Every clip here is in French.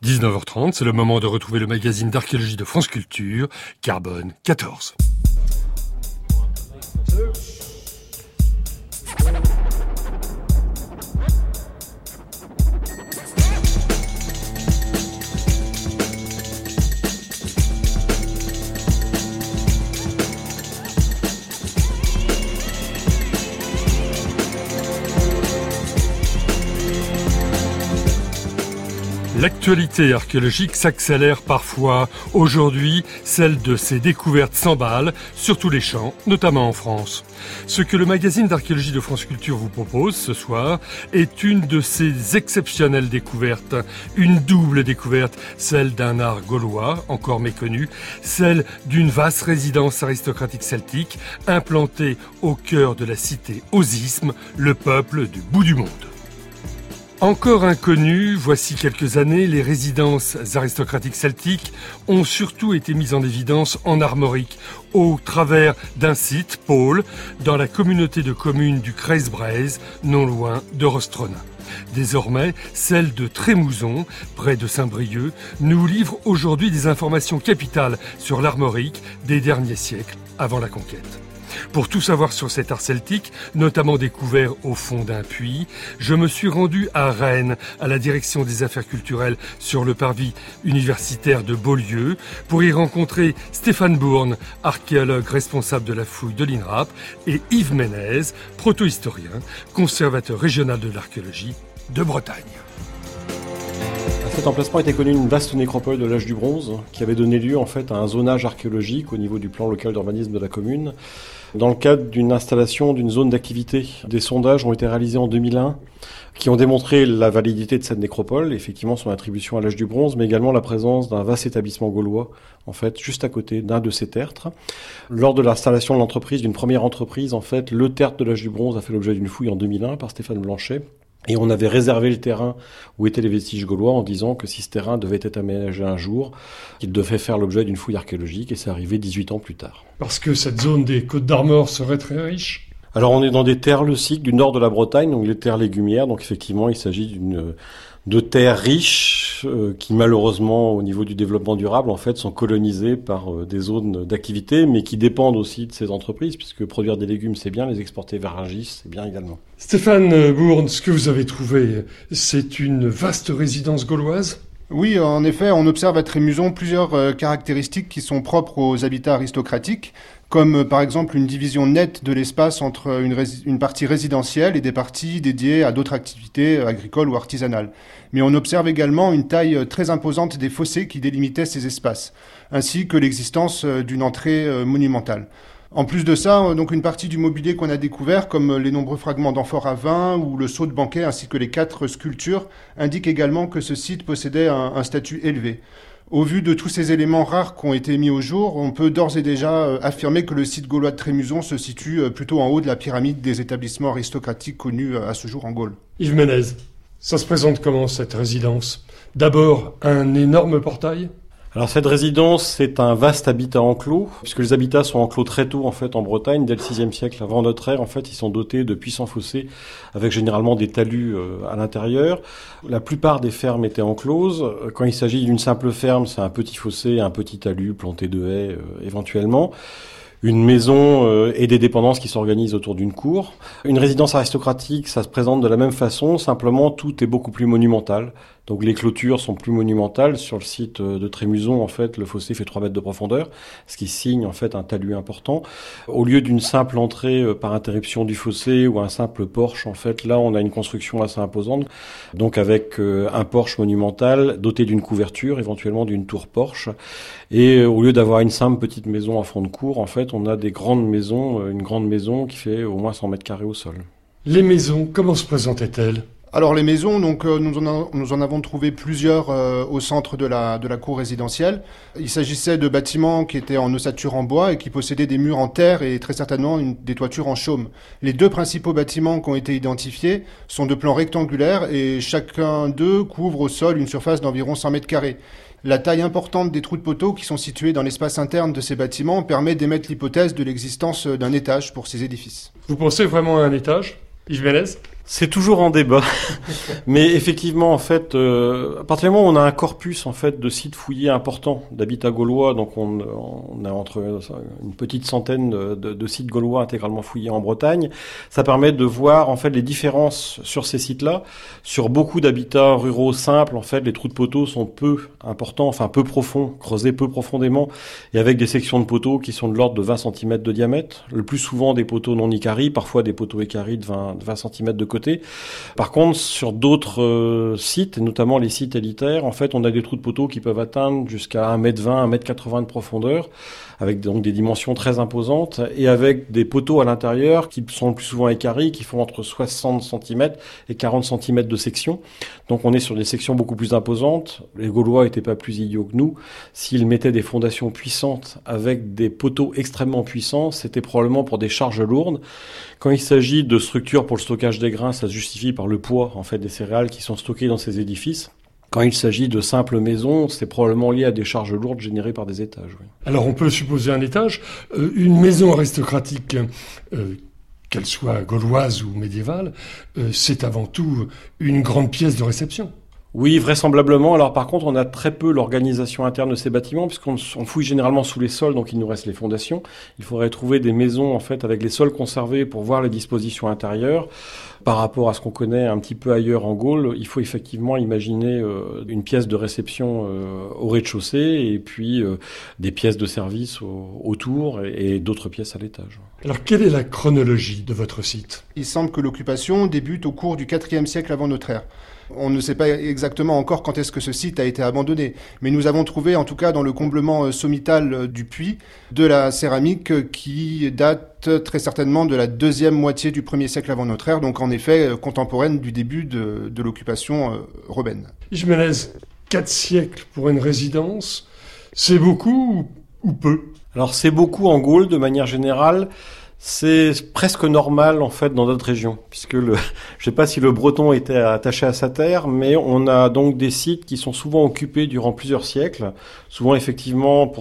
19h30, c'est le moment de retrouver le magazine d'archéologie de France Culture, Carbone 14. L'actualité archéologique s'accélère parfois. Aujourd'hui, celle de ces découvertes s'emballe sur tous les champs, notamment en France. Ce que le magazine d'archéologie de France Culture vous propose ce soir est une de ces exceptionnelles découvertes. Une double découverte, celle d'un art gaulois, encore méconnu, celle d'une vaste résidence aristocratique celtique, implantée au cœur de la cité aux Isthmes, le peuple du bout du monde. Encore inconnues, voici quelques années, les résidences aristocratiques celtiques ont surtout été mises en évidence en Armorique, au travers d'un site, Pôle, dans la communauté de communes du Creuse-Braise, non loin de Rostronin. Désormais, celle de Trémouzon, près de Saint-Brieuc, nous livre aujourd'hui des informations capitales sur l'Armorique des derniers siècles, avant la conquête. Pour tout savoir sur cet art celtique, notamment découvert au fond d'un puits, je me suis rendu à Rennes, à la direction des affaires culturelles sur le parvis universitaire de Beaulieu, pour y rencontrer Stéphane Bourne, archéologue responsable de la fouille de l'INRAP, et Yves Ménez, proto-historien, conservateur régional de l'archéologie de Bretagne. Cet emplacement était connu une vaste nécropole de l'âge du bronze qui avait donné lieu en fait à un zonage archéologique au niveau du plan local d'urbanisme de la commune. Dans le cadre d'une installation d'une zone d'activité, des sondages ont été réalisés en 2001 qui ont démontré la validité de cette nécropole, effectivement son attribution à l'âge du bronze, mais également la présence d'un vaste établissement gaulois, en fait, juste à côté d'un de ces tertres. Lors de l'installation de l'entreprise, d'une première entreprise, en fait, le tertre de l'âge du bronze a fait l'objet d'une fouille en 2001 par Stéphane Blanchet. Et on avait réservé le terrain où étaient les vestiges gaulois en disant que si ce terrain devait être aménagé un jour, qu'il devait faire l'objet d'une fouille archéologique, et c'est arrivé 18 ans plus tard. Parce que cette zone des Côtes d'Armor serait très riche ? Alors on est dans des terres leuciques du nord de la Bretagne, donc les terres légumières, donc effectivement il s'agit de terres riches qui malheureusement au niveau du développement durable en fait sont colonisées par des zones d'activité mais qui dépendent aussi de ces entreprises puisque produire des légumes c'est bien, les exporter vers Rungis c'est bien également. Stéphane Bourne, ce que vous avez trouvé, c'est une vaste résidence gauloise ? Oui, en effet, on observe à Trémouzon plusieurs caractéristiques qui sont propres aux habitats aristocratiques, comme par exemple une division nette de l'espace entre une partie résidentielle et des parties dédiées à d'autres activités agricoles ou artisanales. Mais on observe également une taille très imposante des fossés qui délimitaient ces espaces, ainsi que l'existence d'une entrée monumentale. En plus de ça, donc une partie du mobilier qu'on a découvert, comme les nombreux fragments d'amphores à vin ou le seau de banquet ainsi que les 4 sculptures, indique également que ce site possédait un statut élevé. Au vu de tous ces éléments rares qui ont été mis au jour, on peut d'ores et déjà affirmer que le site gaulois de Trémouzon se situe plutôt en haut de la pyramide des établissements aristocratiques connus à ce jour en Gaule. Yves Ménez, ça se présente comment cette résidence ? D'abord, un énorme portail ? Alors cette résidence, c'est un vaste habitat enclos, puisque les habitats sont enclos très tôt en fait en Bretagne, dès le 6e siècle avant notre ère. En fait, ils sont dotés de puissants fossés, avec généralement des talus à l'intérieur. La plupart des fermes étaient encloses. Quand il s'agit d'une simple ferme, c'est un petit fossé, un petit talus planté de haies éventuellement. Une maison et des dépendances qui s'organisent autour d'une cour. Une résidence aristocratique, ça se présente de la même façon, simplement tout est beaucoup plus monumental. Donc les clôtures sont plus monumentales. Sur le site de Trémouzon, en fait, le fossé fait 3 mètres de profondeur, ce qui signe en fait un talus important. Au lieu d'une simple entrée par interruption du fossé ou un simple porche, en fait, là on a une construction assez imposante. Donc avec un porche monumental doté d'une couverture, éventuellement d'une tour porche. Et au lieu d'avoir une simple petite maison en fond de cour, en fait, on a des grandes maisons, une grande maison qui fait au moins 100 mètres carrés au sol. Les maisons, comment se présentaient-elles ? Alors les maisons, donc nous en avons trouvé plusieurs au centre de la cour résidentielle. Il s'agissait de bâtiments qui étaient en ossature en bois et qui possédaient des murs en terre et très certainement des toitures en chaume. Les 2 principaux bâtiments qui ont été identifiés sont de plan rectangulaire et chacun d'eux couvre au sol une surface d'environ 100 mètres carrés. La taille importante des trous de poteaux qui sont situés dans l'espace interne de ces bâtiments permet d'émettre l'hypothèse de l'existence d'un étage pour ces édifices. Vous pensez vraiment à un étage ? Yves Ménez ? C'est toujours en débat, mais effectivement, en fait, à partir du moment où on a un corpus en fait de sites fouillés importants d'habitats gaulois, donc on a entre une petite centaine de sites gaulois intégralement fouillés en Bretagne, ça permet de voir en fait les différences sur ces sites-là. Sur beaucoup d'habitats ruraux simples, en fait, les trous de poteaux sont peu importants, enfin peu profonds, creusés peu profondément, et avec des sections de poteaux qui sont de l'ordre de 20 cm de diamètre. Le plus souvent des poteaux non icaris, parfois des poteaux icaris de 20 cm de côté. Par contre, sur d'autres sites, et notamment les sites élitaires, en fait, on a des trous de poteaux qui peuvent atteindre jusqu'à 1,20 m, 1,80 m de profondeur, avec donc des dimensions très imposantes, et avec des poteaux à l'intérieur qui sont le plus souvent équarris, qui font entre 60 cm et 40 cm de section. Donc on est sur des sections beaucoup plus imposantes. Les Gaulois n'étaient pas plus idiots que nous. S'ils mettaient des fondations puissantes avec des poteaux extrêmement puissants, c'était probablement pour des charges lourdes. Quand il s'agit de structures pour le stockage des grains, ça se justifie par le poids en fait des céréales qui sont stockées dans ces édifices. Quand il s'agit de simples maisons, c'est probablement lié à des charges lourdes générées par des étages. Oui. Alors on peut supposer un étage. Une maison aristocratique, qu'elle soit gauloise ou médiévale, c'est avant tout une grande pièce de réception. Oui, vraisemblablement. Alors par contre, on a très peu l'organisation interne de ces bâtiments, puisqu'on fouille généralement sous les sols, donc il nous reste les fondations. Il faudrait trouver des maisons en fait avec les sols conservés pour voir les dispositions intérieures. Par rapport à ce qu'on connaît un petit peu ailleurs en Gaule, il faut effectivement imaginer une pièce de réception au rez-de-chaussée et puis des pièces de service autour et d'autres pièces à l'étage. Alors quelle est la chronologie de votre site ? Il semble que l'occupation débute au cours du IVe siècle avant notre ère. On ne sait pas exactement encore quand est-ce que ce site a été abandonné, mais nous avons trouvé, en tout cas dans le comblement sommital du puits, de la céramique qui date très certainement de la deuxième moitié du 1er siècle avant notre ère, donc en effet contemporaine du début de l'occupation romaine. Ismenez, 4 siècles pour une résidence, c'est beaucoup ou peu ? Alors c'est beaucoup en Gaule de manière générale. C'est presque normal en fait dans d'autres régions, puisque je sais pas si le breton était attaché à sa terre, mais on a donc des sites qui sont souvent occupés durant plusieurs siècles. Souvent effectivement pour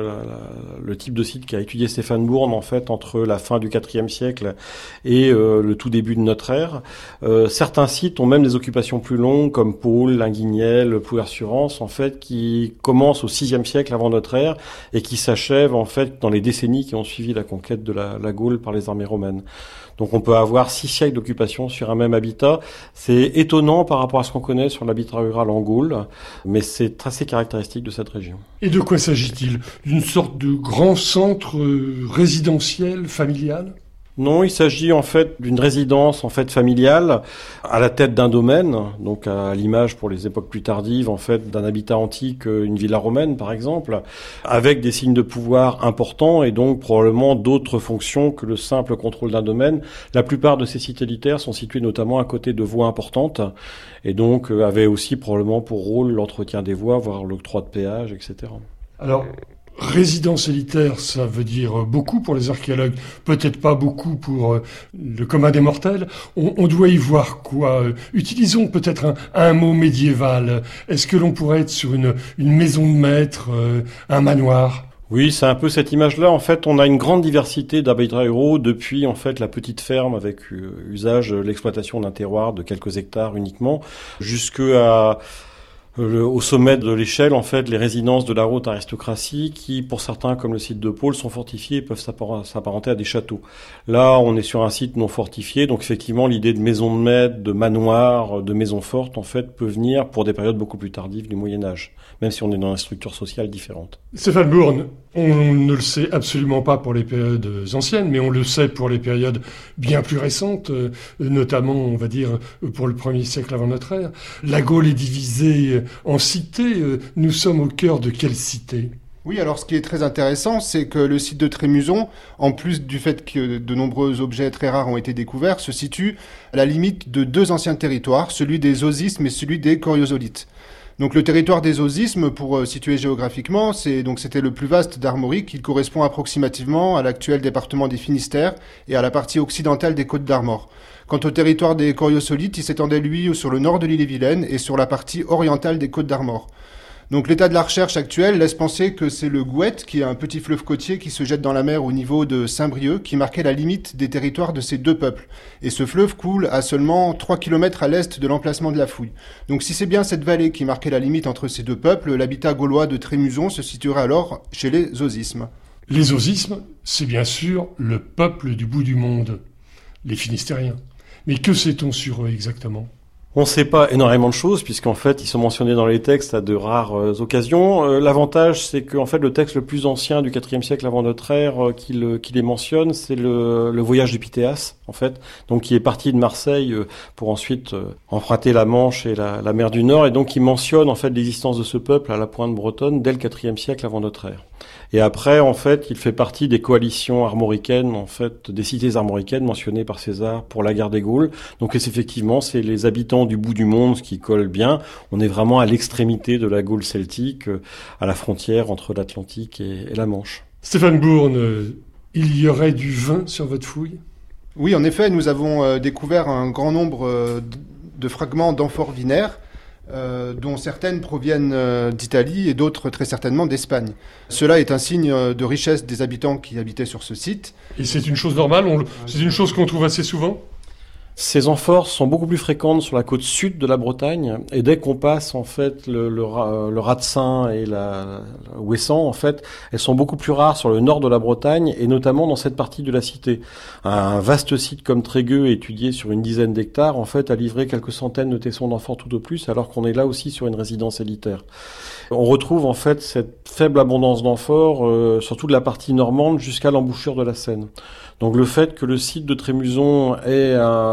le type de site qu'a étudié Stéphane Bourne en fait entre la fin du IVe siècle et le tout début de notre ère. Certains sites ont même des occupations plus longues comme Pôle, Linguignel, Plouer-sur-Ance en fait qui commencent au VIe siècle avant notre ère et qui s'achèvent en fait dans les décennies qui ont suivi la conquête de la Gaule par les armées romaines. Donc on peut avoir 6 siècles d'occupation sur un même habitat. C'est étonnant par rapport à ce qu'on connaît sur l'habitat rural en Gaule, mais c'est assez caractéristique de cette région. Et de quoi s'agit-il ? D'une sorte de grand centre résidentiel, familial ? Non, il s'agit en fait d'une résidence en fait familiale à la tête d'un domaine, donc à l'image pour les époques plus tardives en fait d'un habitat antique, une villa romaine par exemple, avec des signes de pouvoir importants et donc probablement d'autres fonctions que le simple contrôle d'un domaine. La plupart de ces sites élitaires sont situés notamment à côté de voies importantes et donc avaient aussi probablement pour rôle l'entretien des voies, voire l'octroi de péage, etc. Alors, résidence élitaire, ça veut dire beaucoup pour les archéologues, peut-être pas beaucoup pour le commun des mortels. On doit y voir quoi ? Utilisons peut-être un mot médiéval. Est-ce que l'on pourrait être sur une maison de maître, un manoir ? Oui, c'est un peu cette image-là. En fait, on a une grande diversité d'habitats ruraux depuis en fait la petite ferme avec usage l'exploitation d'un terroir de quelques hectares uniquement, jusqu'à au sommet de l'échelle, en fait, les résidences de la haute aristocratie qui, pour certains, comme le site de Pôle, sont fortifiés et peuvent s'apparenter à des châteaux. Là, on est sur un site non fortifié, donc effectivement, l'idée de maison de maître, de manoir, de maison forte, en fait, peut venir pour des périodes beaucoup plus tardives du Moyen-Âge, même si on est dans une structure sociale différente. Stéphane Bourne, on ne le sait absolument pas pour les périodes anciennes, mais on le sait pour les périodes bien plus récentes, notamment, on va dire, pour le 1er siècle avant notre ère. La Gaule est divisée en cités. Nous sommes au cœur de quelle cité ? Oui, alors ce qui est très intéressant, c'est que le site de Trémuson, en plus du fait que de nombreux objets très rares ont été découverts, se situe à la limite de 2 anciens territoires, celui des osismes et celui des coriosolites. Donc le territoire des osismes, pour situer géographiquement, c'était le plus vaste d'Armorique. Il correspond approximativement à l'actuel département des Finistères et à la partie occidentale des Côtes d'Armor. Quant au territoire des coriosolites, il s'étendait lui sur le nord de l'île-et-Vilaine et sur la partie orientale des Côtes d'Armor. Donc l'état de la recherche actuelle laisse penser que c'est le Gouette, qui est un petit fleuve côtier qui se jette dans la mer au niveau de Saint-Brieuc, qui marquait la limite des territoires de ces deux peuples. Et ce fleuve coule à seulement 3 km à l'est de l'emplacement de la fouille. Donc si c'est bien cette vallée qui marquait la limite entre ces deux peuples, l'habitat gaulois de Trémuson se situerait alors chez les Osismes. Les Osismes, c'est bien sûr le peuple du bout du monde, les Finistériens. Mais que sait-on sur eux exactement ? On ne sait pas énormément de choses, puisqu'en fait, ils sont mentionnés dans les textes à de rares occasions. L'avantage, c'est qu'en fait, le texte le plus ancien du IVe siècle avant notre ère qui les mentionne, c'est le voyage du Pythéas, en fait, donc qui est parti de Marseille pour ensuite emprunter la Manche et la mer du Nord, et donc qui mentionne en fait l'existence de ce peuple à la pointe bretonne dès le IVe siècle avant notre ère. Et après, en fait, il fait partie des coalitions armoricaines, en fait, des cités armoricaines mentionnées par César pour la guerre des Gaules. Donc, effectivement, c'est les habitants du bout du monde, ce qui colle bien. On est vraiment à l'extrémité de la Gaule celtique, à la frontière entre l'Atlantique et la Manche. Stéphane Bourne, il y aurait du vin sur votre fouille ? Oui, en effet, nous avons découvert un grand nombre de fragments d'amphores vinaires, dont certaines proviennent d'Italie et d'autres très certainement d'Espagne. Cela est un signe de richesse des habitants qui habitaient sur ce site. Et c'est une chose normale, c'est une chose qu'on trouve assez souvent ? Ces amphores sont beaucoup plus fréquentes sur la côte sud de la Bretagne, et dès qu'on passe en fait le Ratsin et la Ouessant, en fait, elles sont beaucoup plus rares sur le nord de la Bretagne et notamment dans cette partie de la cité. Un vaste site comme Trégueux, étudié sur une dizaine d'hectares, en fait, a livré quelques centaines de tessons d'amphores tout au plus, alors qu'on est là aussi sur une résidence élitaire. On retrouve en fait cette faible abondance d'amphores, surtout de la partie normande jusqu'à l'embouchure de la Seine. Donc le fait que le site de Trémuson ait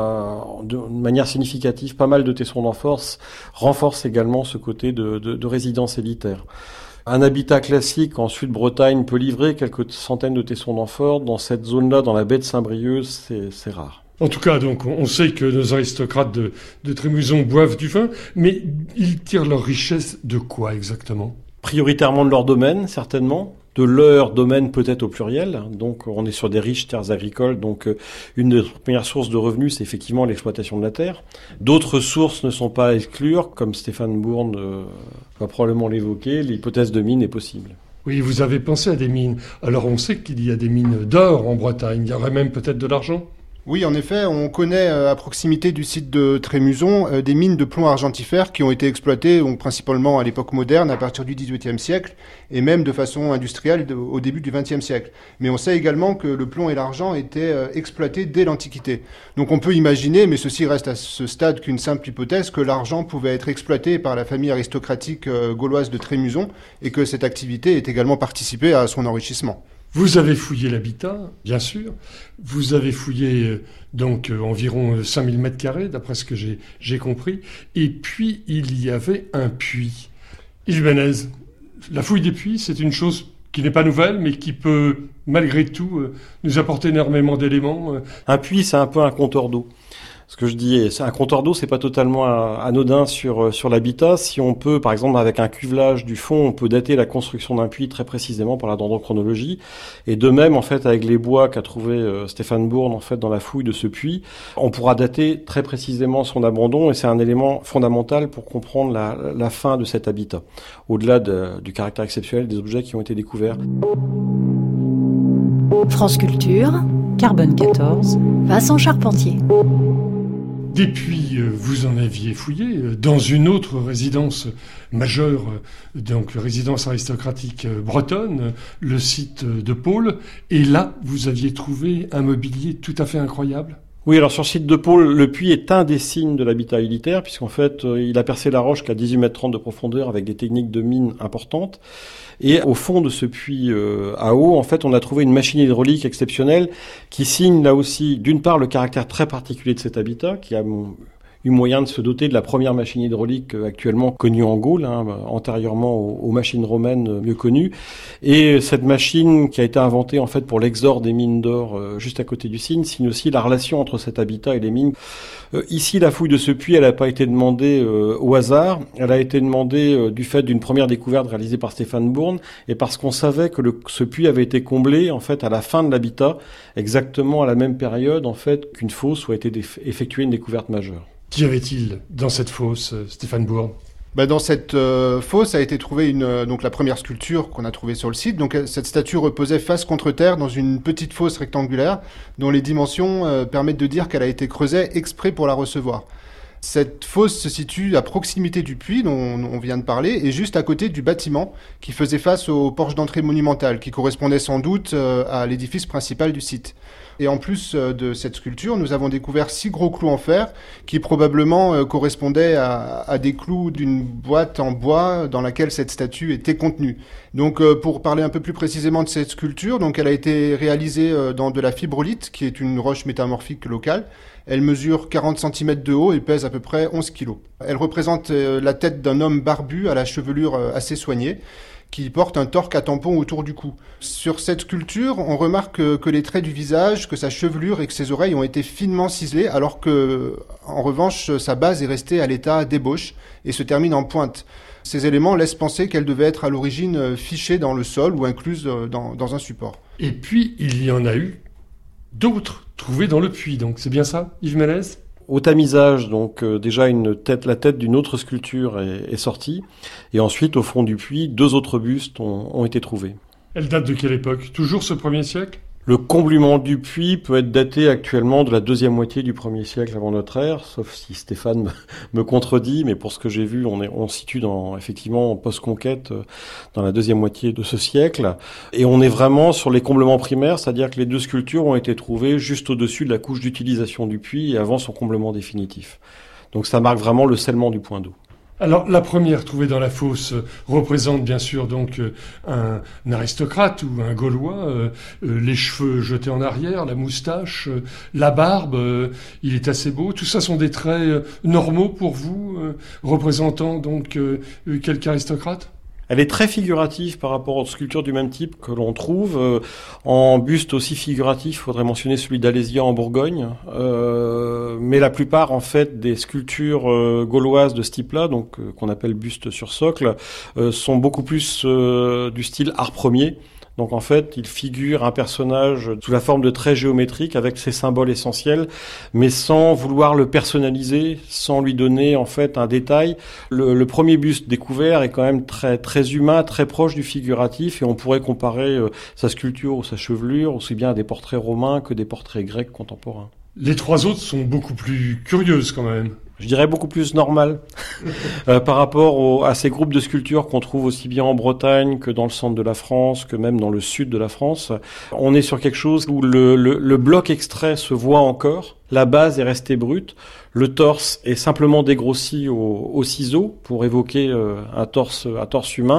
de manière significative pas mal de tessons d'amphores renforce également ce côté de résidence élitaire. Un habitat classique en Sud-Bretagne peut livrer quelques centaines de tessons d'amphores. Dans cette zone-là, dans la baie de Saint-Brieuc, c'est rare. En tout cas, donc, on sait que nos aristocrates de Trémuson boivent du vin, mais ils tirent leur richesse de quoi exactement ? Prioritairement de leur domaine, certainement. De leur domaine peut-être au pluriel. Donc on est sur des riches terres agricoles. Donc une des premières sources de revenus, c'est effectivement l'exploitation de la terre. D'autres sources ne sont pas à exclure, comme Stéphane Bourne va probablement l'évoquer. L'hypothèse de mine est possible. Oui, vous avez pensé à des mines. Alors on sait qu'il y a des mines d'or en Bretagne. Il y aurait même peut-être de l'argent ? Oui, en effet, on connaît à proximité du site de Trémuson des mines de plomb argentifère qui ont été exploitées donc, principalement à l'époque moderne, à partir du XVIIIe siècle, et même de façon industrielle au début du XXe siècle. Mais on sait également que le plomb et l'argent étaient exploités dès l'Antiquité. Donc on peut imaginer, mais ceci reste à ce stade qu'une simple hypothèse, que l'argent pouvait être exploité par la famille aristocratique gauloise de Trémuson et que cette activité ait également participé à son enrichissement. Vous avez fouillé l'habitat, bien sûr. Vous avez fouillé donc environ 5000 mètres carrés, d'après ce que j'ai compris. Et puis, il y avait un puits. Yves Benez, la fouille des puits, c'est une chose qui n'est pas nouvelle, mais qui peut, malgré tout, nous apporter énormément d'éléments. Un puits, c'est un peu un compteur d'eau. Ce que je dis, un compteur d'eau, c'est pas totalement anodin sur l'habitat. Si on peut, par exemple, avec un cuvelage du fond, on peut dater la construction d'un puits très précisément par la dendrochronologie. Et de même, en fait, avec les bois qu'a trouvé Stéphane Bourne, en fait, dans la fouille de ce puits, on pourra dater très précisément son abandon. Et c'est un élément fondamental pour comprendre la fin de cet habitat, au-delà du caractère exceptionnel des objets qui ont été découverts. France Culture, Carbone 14, Vincent Charpentier. Des puits, vous en aviez fouillé dans une autre résidence majeure, donc résidence aristocratique bretonne, le site de Paul. Et là, vous aviez trouvé un mobilier tout à fait incroyable. Oui, alors sur le site de Paul, le puits est un des signes de l'habitat élitaire, puisqu'en fait, il a percé la roche qu'à 18,30 mètres de profondeur avec des techniques de mine importantes. Et au fond de ce puits à eau, en fait, on a trouvé une machine hydraulique exceptionnelle qui signe là aussi, d'une part, le caractère très particulier de cet habitat, qui a eu moyen de se doter de la première machine hydraulique actuellement connue en Gaule, antérieurement aux machines romaines mieux connues. Et cette machine qui a été inventée en fait pour l'exor des mines d'or juste à côté du Cygne signe aussi la relation entre cet habitat et les mines. Ici, la fouille de ce puits, elle n'a pas été demandée au hasard. Elle a été demandée du fait d'une première découverte réalisée par Stéphane Bourne et parce qu'on savait que ce puits avait été comblé en fait à la fin de l'habitat, exactement à la même période en fait qu'une fosse où a été effectuée une découverte majeure. Qu'y avait-il dans cette fosse, Stéphane Bourne ? Dans cette fosse a été trouvée donc la première sculpture qu'on a trouvée sur le site. Donc cette statue reposait face contre terre dans une petite fosse rectangulaire dont les dimensions permettent de dire qu'elle a été creusée exprès pour la recevoir. Cette fosse se situe à proximité du puits dont on vient de parler et juste à côté du bâtiment qui faisait face au porche d'entrée monumental qui correspondait sans doute à l'édifice principal du site. Et en plus de cette sculpture, nous avons découvert 6 gros clous en fer qui probablement correspondaient à des clous d'une boîte en bois dans laquelle cette statue était contenue. Donc pour parler un peu plus précisément de cette sculpture, donc elle a été réalisée dans de la fibrolite qui est une roche métamorphique locale. Elle mesure 40 cm de haut et pèse à peu près 11 kg. Elle représente la tête d'un homme barbu à la chevelure assez soignée, qui porte un torque à tampon autour du cou. Sur cette sculpture, on remarque que les traits du visage, que sa chevelure et que ses oreilles ont été finement ciselés, alors que, en revanche, sa base est restée à l'état d'ébauche et se termine en pointe. Ces éléments laissent penser qu'elle devait être à l'origine fichée dans le sol ou incluse dans un support. Et puis, il y en a eu d'autres trouvés dans le puits, donc c'est bien ça, Yves Ménez ? Au tamisage, donc déjà la tête d'une autre sculpture est sortie, et ensuite au fond du puits, 2 autres bustes ont été trouvés. Elle date de quelle époque ? Toujours ce 1er siècle ? Le comblement du puits peut être daté actuellement de la 2e moitié du 1er siècle avant notre ère, sauf si Stéphane me contredit, mais pour ce que j'ai vu, on se situe effectivement post-conquête dans la 2e moitié de ce siècle. Et on est vraiment sur les comblements primaires, c'est-à-dire que les 2 sculptures ont été trouvées juste au-dessus de la couche d'utilisation du puits et avant son comblement définitif. Donc ça marque vraiment le scellement du point d'eau. Alors, la première trouvée dans la fosse représente bien sûr donc un aristocrate ou un Gaulois, les cheveux jetés en arrière, la moustache, la barbe, il est assez beau. Tout ça sont des traits normaux pour vous, représentant donc quelque aristocrate ? Elle est très figurative par rapport aux sculptures du même type que l'on trouve. En buste aussi figuratif, il faudrait mentionner celui d'Alésia en Bourgogne. Mais la plupart, en fait, des sculptures gauloises de ce type-là, donc qu'on appelle buste sur socle, sont beaucoup plus du style art premier. Donc en fait, il figure un personnage sous la forme de traits géométriques avec ses symboles essentiels, mais sans vouloir le personnaliser, sans lui donner en fait un détail. Le premier buste découvert est quand même très très humain, très proche du figuratif, et on pourrait comparer sa sculpture ou sa chevelure aussi bien à des portraits romains que des portraits grecs contemporains. Les 3 autres sont beaucoup plus curieuses quand même. Je dirais beaucoup plus normal par rapport à ces groupes de sculptures qu'on trouve aussi bien en Bretagne que dans le centre de la France, que même dans le sud de la France. On est sur quelque chose où le bloc extrait se voit encore, la base est restée brute, le torse est simplement dégrossi au ciseau pour évoquer un torse humain,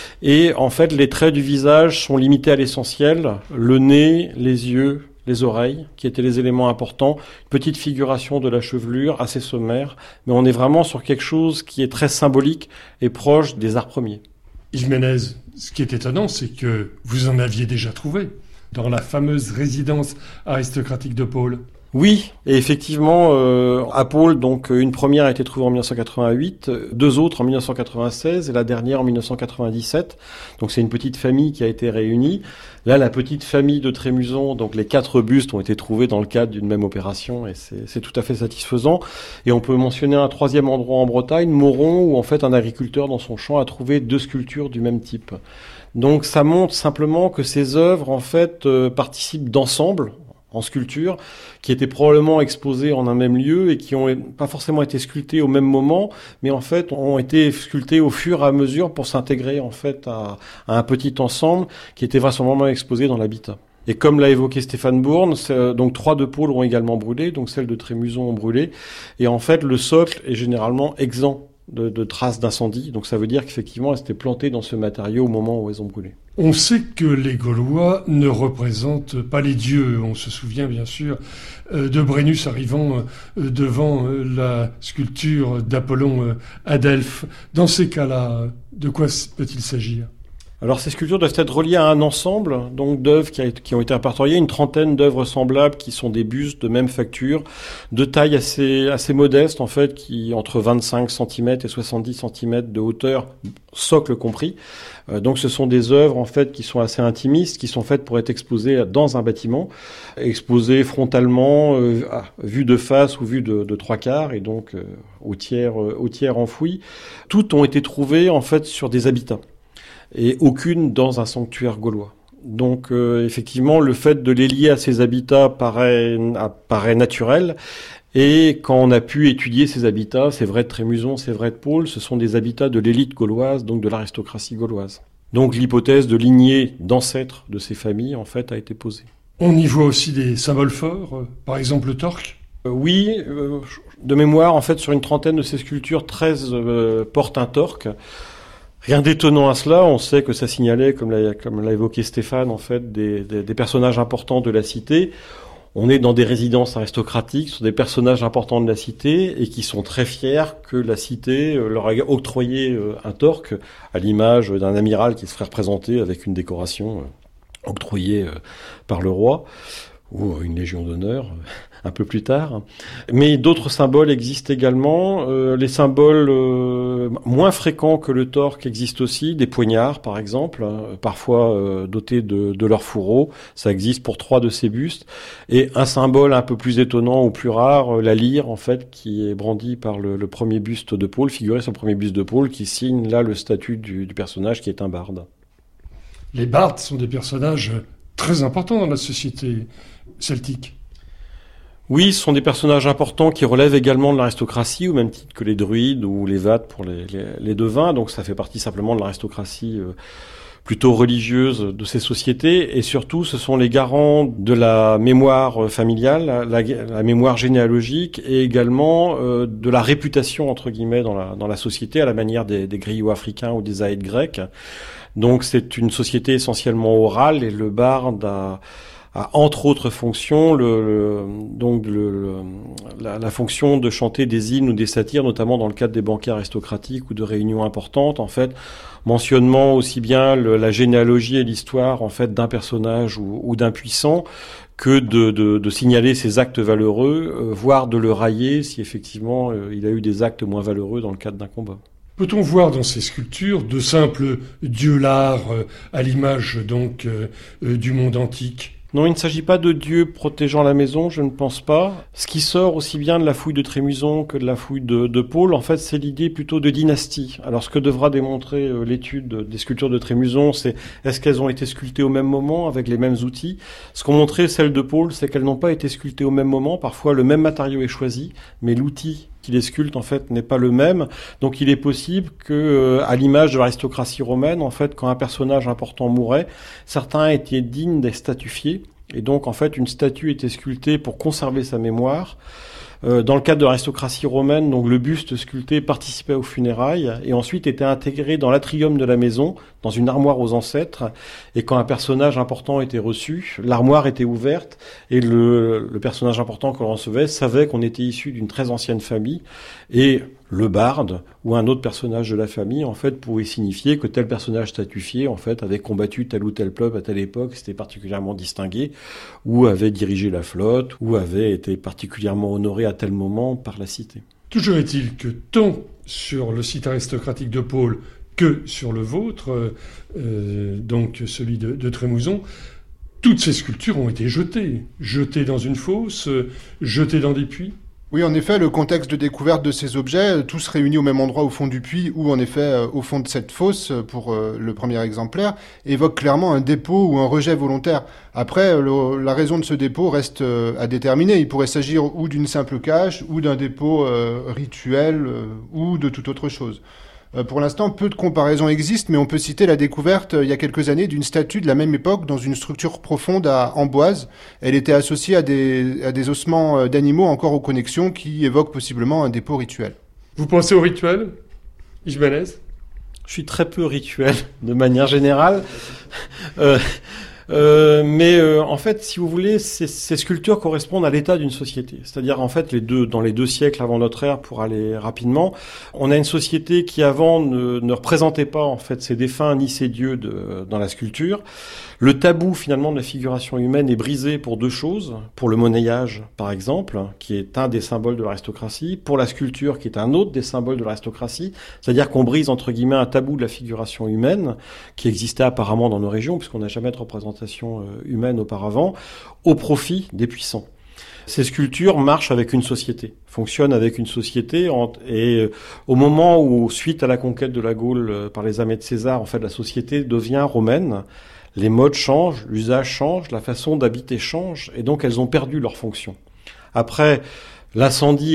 et en fait les traits du visage sont limités à l'essentiel, le nez, les yeux, les oreilles, qui étaient les éléments importants, une petite figuration de la chevelure assez sommaire, mais on est vraiment sur quelque chose qui est très symbolique et proche des arts premiers. Yves Ménez, ce qui est étonnant, c'est que vous en aviez déjà trouvé dans la fameuse résidence aristocratique de Pôle. Oui, et effectivement, à Pôle, donc une première a été trouvée en 1988, 2 autres en 1996 et la dernière en 1997. Donc c'est une petite famille qui a été réunie. Là, la petite famille de Trémuson, donc les 4 bustes ont été trouvés dans le cadre d'une même opération, et c'est tout à fait satisfaisant. Et on peut mentionner un 3e endroit en Bretagne, Moron, où en fait un agriculteur dans son champ a trouvé 2 sculptures du même type. Donc ça montre simplement que ces œuvres en fait participent d'ensemble en sculpture, qui étaient probablement exposés en un même lieu et qui ont pas forcément été sculptés au même moment, mais en fait ont été sculptés au fur et à mesure pour s'intégrer en fait à un petit ensemble qui était vraisemblablement exposé dans l'habitat. Et comme l'a évoqué Stéphane Bourne, donc 3 de Pôle ont également brûlé, donc celles de Trémuson ont brûlé, et en fait le socle est généralement exempt de traces d'incendie, donc ça veut dire qu'effectivement elles étaient plantées dans ce matériau au moment où elles ont brûlé. On sait que les Gaulois ne représentent pas les dieux. On se souvient bien sûr de Brennus arrivant devant la sculpture d'Apollon à Delphes. Dans ces cas-là, de quoi peut-il s'agir ? Alors ces sculptures doivent être reliées à un ensemble donc d'œuvres qui ont été répertoriées, une trentaine d'œuvres semblables qui sont des bustes de même facture, de taille assez modeste en fait, qui entre 25 cm et 70 cm de hauteur, socle compris. Donc ce sont des œuvres en fait qui sont assez intimistes, qui sont faites pour être exposées dans un bâtiment, exposées frontalement, vues de face ou vues de trois quarts et donc au tiers enfoui. Toutes ont été trouvées en fait sur des habitats, et aucune dans un sanctuaire gaulois. Donc effectivement, le fait de les lier à ces habitats paraît naturel. Et quand on a pu étudier ces habitats, c'est vrai de Trémuson, c'est vrai de Paul, ce sont des habitats de l'élite gauloise, donc de l'aristocratie gauloise. Donc l'hypothèse de lignée d'ancêtres de ces familles, en fait, a été posée. On y voit aussi des symboles forts, par exemple le torque. Oui, de mémoire, en fait, sur une trentaine de ces sculptures, 13 portent un torque. Rien d'étonnant à cela, on sait que ça signalait, comme l'a évoqué Stéphane, en fait, des personnages importants de la cité. On est dans des résidences aristocratiques, sur des personnages importants de la cité, et qui sont très fiers que la cité leur ait octroyé un torque, à l'image d'un amiral qui se ferait représenter avec une décoration octroyée par le roi, ou une légion d'honneur un peu plus tard. Mais d'autres symboles existent également. Les symboles moins fréquents que le torque existent aussi, des poignards par exemple, parfois dotés de leur fourreau. Ça existe pour 3 de ces bustes. Et un symbole un peu plus étonnant ou plus rare, la lyre en fait, qui est brandie par le premier buste de Paul, figuré sur le premier buste de Paul, qui signe là le statut du personnage qui est un barde. Les bardes sont des personnages très importants dans la société celtique. Oui, ce sont des personnages importants qui relèvent également de l'aristocratie, au même titre que les druides ou les vates pour les devins. Donc ça fait partie simplement de l'aristocratie plutôt religieuse de ces sociétés. Et surtout, ce sont les garants de la mémoire familiale, la mémoire généalogique, et également de la réputation, entre guillemets, dans la société, à la manière des griots africains ou des aèdes grecs. Donc c'est une société essentiellement orale, et le barde a entre autres fonctions la fonction de chanter des hymnes ou des satires, notamment dans le cadre des banquets aristocratiques ou de réunions importantes, en fait, mentionnement aussi bien la généalogie et l'histoire en fait d'un personnage ou d'un puissant, que de signaler ses actes valeureux, voire de le railler si effectivement il a eu des actes moins valeureux dans le cadre d'un combat. Peut-on voir dans ces sculptures de simples dieux-lards à l'image donc du monde antique ? Non, il ne s'agit pas de dieux protégeant la maison, je ne pense pas. Ce qui sort aussi bien de la fouille de Trémuson que de la fouille de Paul, en fait, c'est l'idée plutôt de dynastie. Alors, ce que devra démontrer l'étude des sculptures de Trémuson, c'est est-ce qu'elles ont été sculptées au même moment, avec les mêmes outils ? Ce qu'ont montré celles de Paul, c'est qu'elles n'ont pas été sculptées au même moment. Parfois, le même matériau est choisi, mais l'outil qui les sculpte, en fait, n'est pas le même. Donc, il est possible que, à l'image de l'aristocratie romaine, en fait, quand un personnage important mourait, certains étaient dignes d'être statufiés. Et donc, en fait, une statue était sculptée pour conserver sa mémoire. Dans le cadre de l'aristocratie romaine, donc le buste sculpté participait aux funérailles et ensuite était intégré dans l'atrium de la maison, dans une armoire aux ancêtres. Et quand un personnage important était reçu, l'armoire était ouverte et le personnage important qu'on recevait savait qu'on était issu d'une très ancienne famille. Et le barde ou un autre personnage de la famille, en fait, pouvait signifier que tel personnage statufié, en fait, avait combattu tel ou tel peuple à telle époque, c'était particulièrement distingué, ou avait dirigé la flotte, ou avait été particulièrement honoré à tel moment par la cité. Toujours est-il que tant sur le site aristocratique de Paul que sur le vôtre, donc celui de Trémuson, toutes ces sculptures ont été jetées dans une fosse, jetées dans des puits. Oui, en effet, le contexte de découverte de ces objets, tous réunis au même endroit au fond du puits ou en effet au fond de cette fosse pour le premier exemplaire, évoque clairement un dépôt ou un rejet volontaire. Après, la raison de ce dépôt reste à déterminer. Il pourrait s'agir ou d'une simple cache ou d'un dépôt rituel ou de toute autre chose. Pour l'instant, peu de comparaisons existent, mais on peut citer la découverte, il y a quelques années, d'une statue de la même époque dans une structure profonde à Amboise. Elle était associée à des ossements d'animaux encore aux connexions qui évoquent possiblement un dépôt rituel. Vous pensez au rituel, Ismaël ? Je suis très peu rituel, de manière générale. En fait, si vous voulez, ces sculptures correspondent à l'état d'une société. C'est-à-dire, en fait, dans les 2 siècles avant notre ère, pour aller rapidement, on a une société qui avant ne représentait pas en fait ses défunts ni ses dieux dans la sculpture. Le tabou finalement de la figuration humaine est brisé pour 2 choses. Pour le monnayage, par exemple, qui est un des symboles de l'aristocratie. Pour la sculpture, qui est un autre des symboles de l'aristocratie. C'est-à-dire qu'on brise, entre guillemets, un tabou de la figuration humaine, qui existait apparemment dans nos régions, puisqu'on n'a jamais de représentation humaine auparavant, au profit des puissants. Ces sculptures marchent avec une société, fonctionnent avec une société, et au moment où, suite à la conquête de la Gaule par les armées de César, en fait, la société devient romaine. Les modes changent, l'usage change, la façon d'habiter change, et donc elles ont perdu leur fonction. Après, l'incendie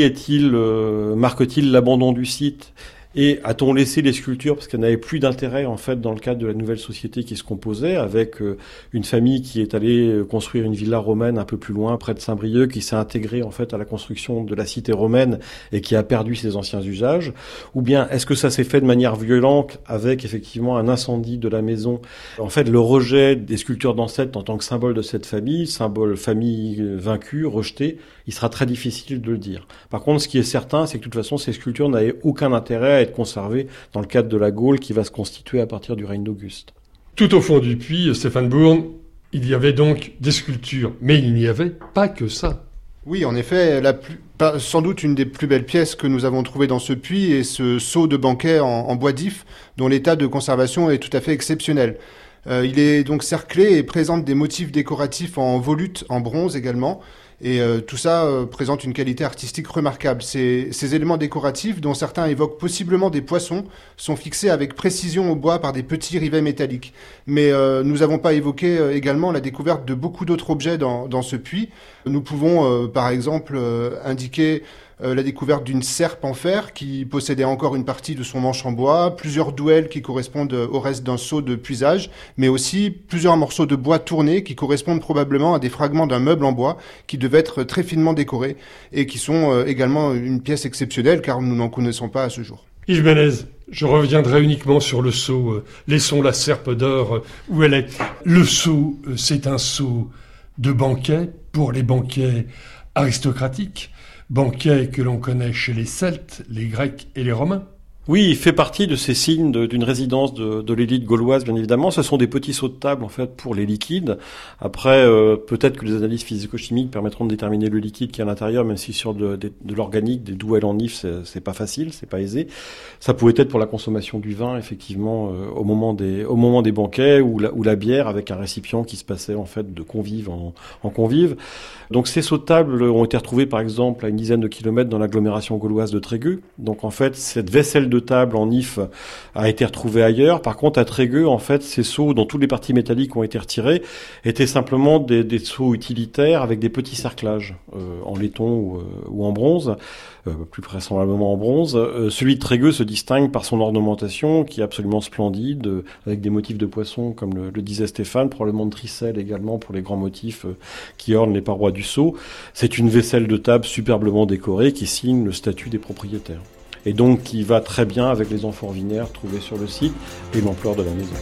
marque-t-il l'abandon du site ? Et a-t-on laissé les sculptures parce qu'elles n'avaient plus d'intérêt en fait dans le cadre de la nouvelle société qui se composait, avec une famille qui est allée construire une villa romaine un peu plus loin, près de Saint-Brieuc, qui s'est intégrée en fait à la construction de la cité romaine et qui a perdu ses anciens usages? Ou bien est-ce que ça s'est fait de manière violente avec effectivement un incendie de la maison? En fait, le rejet des sculptures d'ancêtres en tant que symbole de cette famille, symbole famille vaincue, rejetée, il sera très difficile de le dire. Par contre, ce qui est certain, c'est que de toute façon, ces sculptures n'avaient aucun intérêt à être conservées dans le cadre de la Gaule qui va se constituer à partir du règne d'Auguste. Tout au fond du puits, Stéphane Bourne, il y avait donc des sculptures, mais il n'y avait pas que ça. Oui, en effet, sans doute une des plus belles pièces que nous avons trouvées dans ce puits est ce seau de banquet en bois d'if, dont l'état de conservation est tout à fait exceptionnel. Il est donc cerclé et présente des motifs décoratifs en volute, en bronze également. Et tout ça présente une qualité artistique remarquable. Ces éléments décoratifs, dont certains évoquent possiblement des poissons, sont fixés avec précision au bois par des petits rivets métalliques. Mais nous n'avons pas évoqué également la découverte de beaucoup d'autres objets dans ce puits. Nous pouvons par exemple indiquer la découverte d'une serpe en fer qui possédait encore une partie de son manche en bois, plusieurs douelles qui correspondent au reste d'un seau de puisage, mais aussi plusieurs morceaux de bois tournés qui correspondent probablement à des fragments d'un meuble en bois qui devait être très finement décorés et qui sont également une pièce exceptionnelle car nous n'en connaissons pas à ce jour. Yves Ménez, je reviendrai uniquement sur le seau. Laissons la serpe d'or où elle est. Le seau, c'est un seau de banquet pour les banquets aristocratiques. Banquet que l'on connaît chez les Celtes, les Grecs et les Romains. Oui, il fait partie de ces signes d'une résidence de l'élite gauloise, bien évidemment. Ce sont des petits seaux de table, en fait, pour les liquides. Après, peut-être que les analyses physico-chimiques permettront de déterminer le liquide qui est à l'intérieur, même si sur de l'organique, des douelles en if, c'est pas facile, c'est pas aisé. Ça pouvait être pour la consommation du vin, effectivement, au moment des banquets, ou la bière avec un récipient qui se passait, en fait, de convive en convive. Donc, ces seaux de table ont été retrouvés, par exemple, à une dizaine de kilomètres dans l'agglomération gauloise de Trégueux. Donc, en fait, cette vaisselle de table en if a été retrouvée ailleurs. Par contre, à Trégueux, en fait, ces seaux dont toutes les parties métalliques ont été retirées étaient simplement des seaux utilitaires avec des petits cerclages en laiton ou en bronze, plus vraisemblablement en bronze. Celui de Trégueux se distingue par son ornementation qui est absolument splendide, avec des motifs de poissons, comme le disait Stéphane, probablement de tricelle également pour les grands motifs qui ornent les parois du seau. C'est une vaisselle de table superbement décorée qui signe le statut des propriétaires. Et donc qui va très bien avec les amphores vinaires trouvés sur le site et l'ampleur de la maison.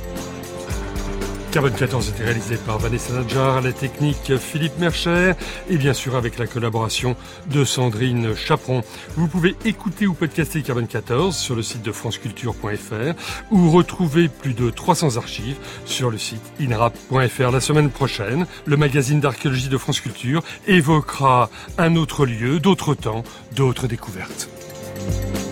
Carbone 14 était réalisé par Vanessa Nadjar, à la technique Philippe Mercher et bien sûr avec la collaboration de Sandrine Chaperon. Vous pouvez écouter ou podcaster Carbone 14 sur le site de franceculture.fr ou retrouver plus de 300 archives sur le site inrap.fr. La semaine prochaine, le magazine d'archéologie de France Culture évoquera un autre lieu, d'autres temps, d'autres découvertes.